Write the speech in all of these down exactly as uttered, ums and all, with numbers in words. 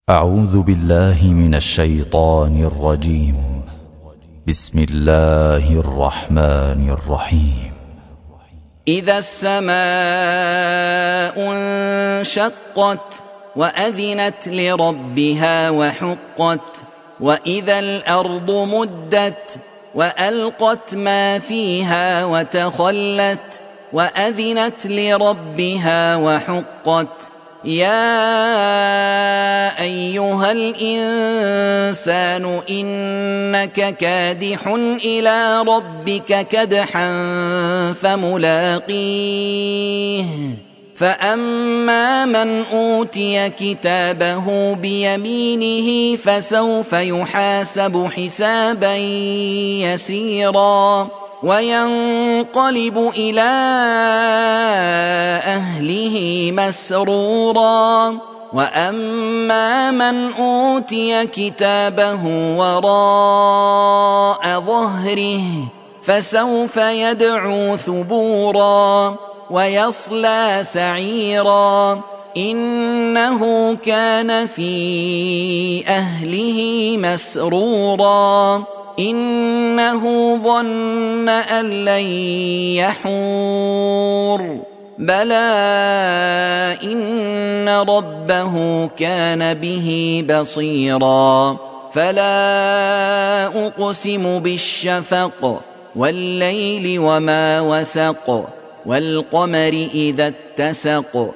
أعوذ بالله من الشيطان الرجيم. بسم الله الرحمن الرحيم. إذا السماء انشقت وأذنت لربها وحقت وإذا الأرض مدت وألقت ما فيها وتخلت وأذنت لربها وحقت يا أيها الإنسان إنك كادح إلى ربك كدحا فملاقيه فأما من أوتي كتابه بيمينه فسوف يحاسب حسابا يسيرا وينقلب إلى أهله مسرورا وأما من أوتي كتابه وراء ظهره فسوف يدعو ثبورا ويصلى سعيرا إنه كان في أهله مسرورا إنه ظن أن لن يحور بلى إن ربه كان به بصيرا فلا أقسم بالشفق والليل وما وسق والقمر إذا اتسق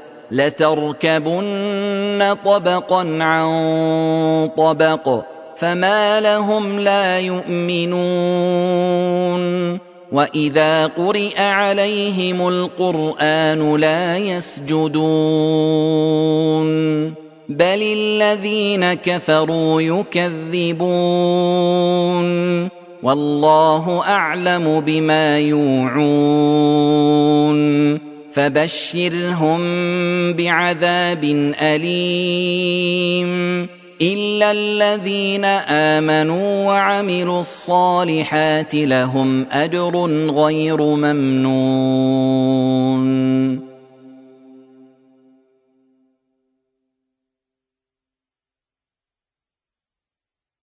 لتركبن طبقا عن طبق فما لهم لا يؤمنون وإذا قرئ عليهم القرآن لا يسجدون بل الذين كفروا يكذبون والله أعلم بما يوعون فبشرهم بعذاب أليم إلا الذين آمنوا وعملوا الصالحات لهم أجر غير ممنون.